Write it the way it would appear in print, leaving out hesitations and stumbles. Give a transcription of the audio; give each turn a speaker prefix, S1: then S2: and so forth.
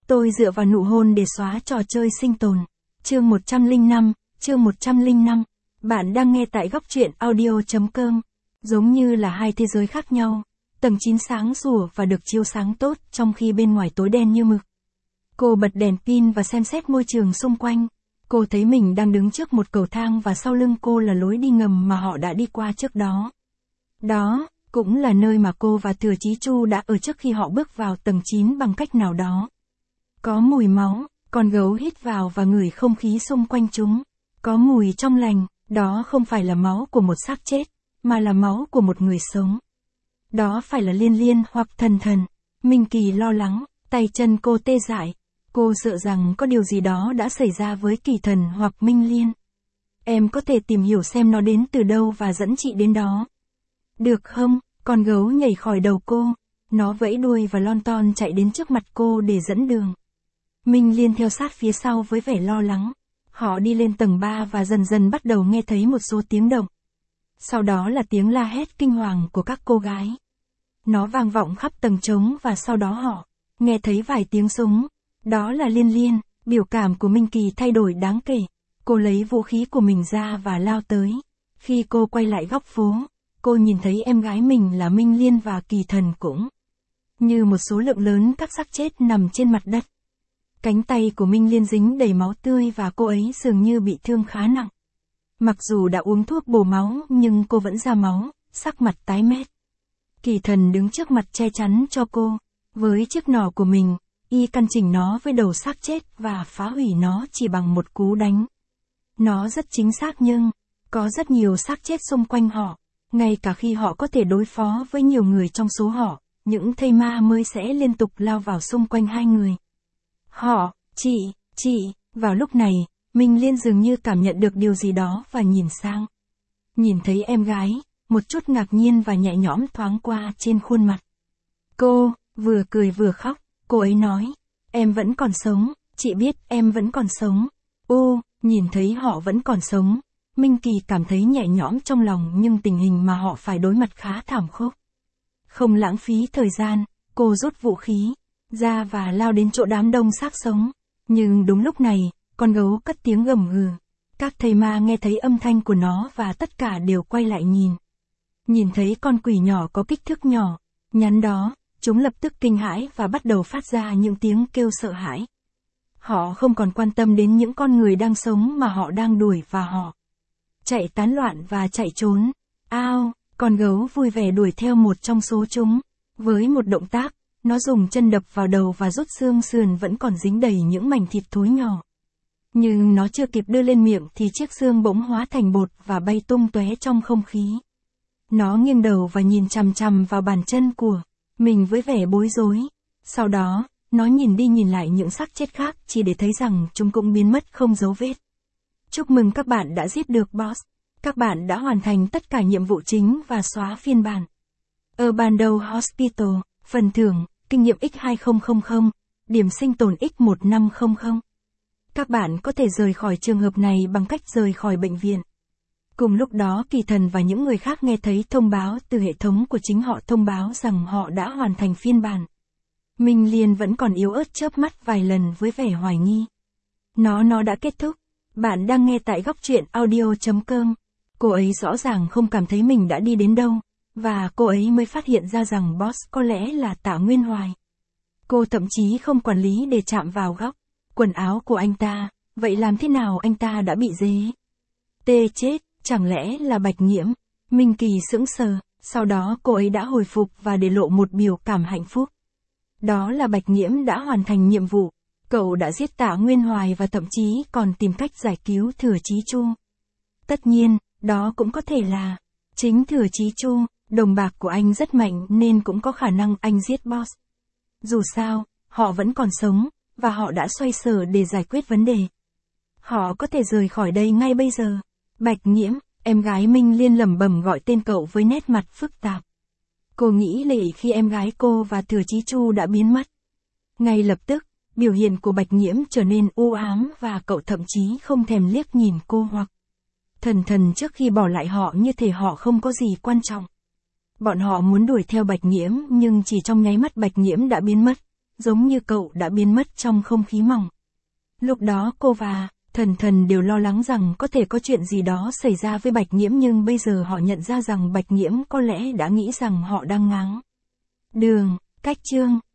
S1: Tôi dựa vào nụ hôn để xóa trò chơi sinh tồn. Chương 105, chương 105. Bạn đang nghe tại góc truyện audio.com. Giống như là hai thế giới khác nhau. Tầng 9 sáng sủa và được chiếu sáng tốt trong khi bên ngoài tối đen như mực. Cô bật đèn pin và xem xét môi trường xung quanh. Cô thấy mình đang đứng trước một cầu thang và sau lưng cô là lối đi ngầm mà họ đã đi qua trước đó. Đó, cũng là nơi mà cô và Thừa Chí Chu đã ở trước khi họ bước vào tầng 9 bằng cách nào đó. Có mùi máu, con gấu hít vào và ngửi không khí xung quanh chúng. Có mùi trong lành, đó không phải là máu của một xác chết, mà là máu của một người sống. Đó phải là Liên Liên hoặc Thần Thần. Minh Kỳ lo lắng, tay chân cô tê dại. Cô sợ rằng có điều gì đó đã xảy ra với Kỳ Thần hoặc Minh Liên. Em có thể tìm hiểu xem nó đến từ đâu và dẫn chị đến đó. Được không? Con gấu nhảy khỏi đầu cô. Nó vẫy đuôi và lon ton chạy đến trước mặt cô để dẫn đường. Minh Liên theo sát phía sau với vẻ lo lắng. Họ đi lên tầng 3 và dần dần bắt đầu nghe thấy một số tiếng động. Sau đó là tiếng la hét kinh hoàng của các cô gái. Nó vang vọng khắp tầng trống và sau đó họ nghe thấy vài tiếng súng. Đó là Liên Liên. Biểu cảm của Minh Kỳ thay đổi đáng kể. Cô lấy vũ khí của mình ra và lao tới. Khi cô quay lại góc phố, cô nhìn thấy em gái mình là Minh Liên và Kỳ Thần cũng như một số lượng lớn các xác chết nằm trên mặt đất. Cánh tay của Minh Liên dính đầy máu tươi và cô ấy dường như bị thương khá nặng. Mặc dù đã uống thuốc bổ máu nhưng cô vẫn ra máu, sắc mặt tái mét. Kỳ Thần đứng trước mặt che chắn cho cô. Với chiếc nỏ của mình, y căn chỉnh nó với đầu xác chết và phá hủy nó chỉ bằng một cú đánh. Nó rất chính xác nhưng có rất nhiều xác chết xung quanh họ. Ngay cả khi họ có thể đối phó với nhiều người trong số họ, những thây ma mới sẽ liên tục lao vào xung quanh hai người. Họ, chị, vào lúc này, Minh Liên dường như cảm nhận được điều gì đó và nhìn sang. Nhìn thấy em gái, một chút ngạc nhiên và nhẹ nhõm thoáng qua trên khuôn mặt. Cô, vừa cười vừa khóc, cô ấy nói, em vẫn còn sống, chị biết em vẫn còn sống. Nhìn thấy họ vẫn còn sống. Minh Kỳ cảm thấy nhẹ nhõm trong lòng nhưng tình hình mà họ phải đối mặt khá thảm khốc. Không lãng phí thời gian, cô rút vũ khí ra và lao đến chỗ đám đông xác sống. Nhưng đúng lúc này, con gấu cất tiếng gầm gừ. Các thầy ma nghe thấy âm thanh của nó và tất cả đều quay lại nhìn. Nhìn thấy con quỷ nhỏ có kích thước nhỏ, nhắn đó, chúng lập tức kinh hãi và bắt đầu phát ra những tiếng kêu sợ hãi. Họ không còn quan tâm đến những con người đang sống mà họ đang đuổi và họ chạy tán loạn và chạy trốn. Con gấu vui vẻ đuổi theo một trong số chúng. Với một động tác, nó dùng chân đập vào đầu và rút xương sườn vẫn còn dính đầy những mảnh thịt thối nhỏ. Nhưng nó chưa kịp đưa lên miệng thì chiếc xương bỗng hóa thành bột và bay tung tóe trong không khí. Nó nghiêng đầu và nhìn chằm chằm vào bàn chân của mình với vẻ bối rối. Sau đó, nó nhìn đi nhìn lại những xác chết khác chỉ để thấy rằng chúng cũng biến mất không dấu vết. Chúc mừng các bạn đã giết được boss. Các bạn đã hoàn thành tất cả nhiệm vụ chính và xóa phiên bản Abandoned Hospital, phần thưởng, kinh nghiệm X2000, điểm sinh tồn X1500. Các bạn có thể rời khỏi trường hợp này bằng cách rời khỏi bệnh viện. Cùng lúc đó Kỳ Thần và những người khác nghe thấy thông báo từ hệ thống của chính họ thông báo rằng họ đã hoàn thành phiên bản. Minh Liên vẫn còn yếu ớt chớp mắt vài lần với vẻ hoài nghi. Nó đã kết thúc. Bạn đang nghe tại góc truyện audio.com. Cô ấy rõ ràng không cảm thấy mình đã đi đến đâu, và cô ấy mới phát hiện ra rằng boss có lẽ là Tạ Nguyên Hoài. Cô thậm chí không quản lý để chạm vào góc quần áo của anh ta, vậy làm thế nào anh ta đã bị tê chết, chẳng lẽ là Bạch Nghiễm? Minh Kỳ sững sờ, sau đó cô ấy đã hồi phục và để lộ một biểu cảm hạnh phúc. Đó là Bạch Nghiễm đã hoàn thành nhiệm vụ. Cậu đã giết Tạ Nguyên Hoài và thậm chí còn tìm cách giải cứu Thừa Chí Chu. Tất nhiên, đó cũng có thể là chính Thừa Chí Chu, đồng bạc của anh rất mạnh nên cũng có khả năng anh giết boss. Dù sao, họ vẫn còn sống, và họ đã xoay sở để giải quyết vấn đề. Họ có thể rời khỏi đây ngay bây giờ. Bạch Nghiễm, em gái Minh Liên lẩm bẩm gọi tên cậu với nét mặt phức tạp. Cô nghĩ lệ khi em gái cô và Thừa Chí Chu đã biến mất. Ngay lập tức, biểu hiện của Bạch Nghiễm trở nên u ám và cậu thậm chí không thèm liếc nhìn cô hoặc Thần trước khi bỏ lại họ như thể họ không có gì quan trọng. Bọn họ muốn đuổi theo Bạch Nghiễm nhưng chỉ trong nháy mắt Bạch Nghiễm đã biến mất. giống như cậu đã biến mất trong không khí mỏng. Lúc đó cô và Thần Thần đều lo lắng rằng có thể có chuyện gì đó xảy ra với Bạch Nghiễm, nhưng bây giờ họ nhận ra rằng Bạch Nghiễm có lẽ đã nghĩ rằng họ đang ngáng đường. Cách chương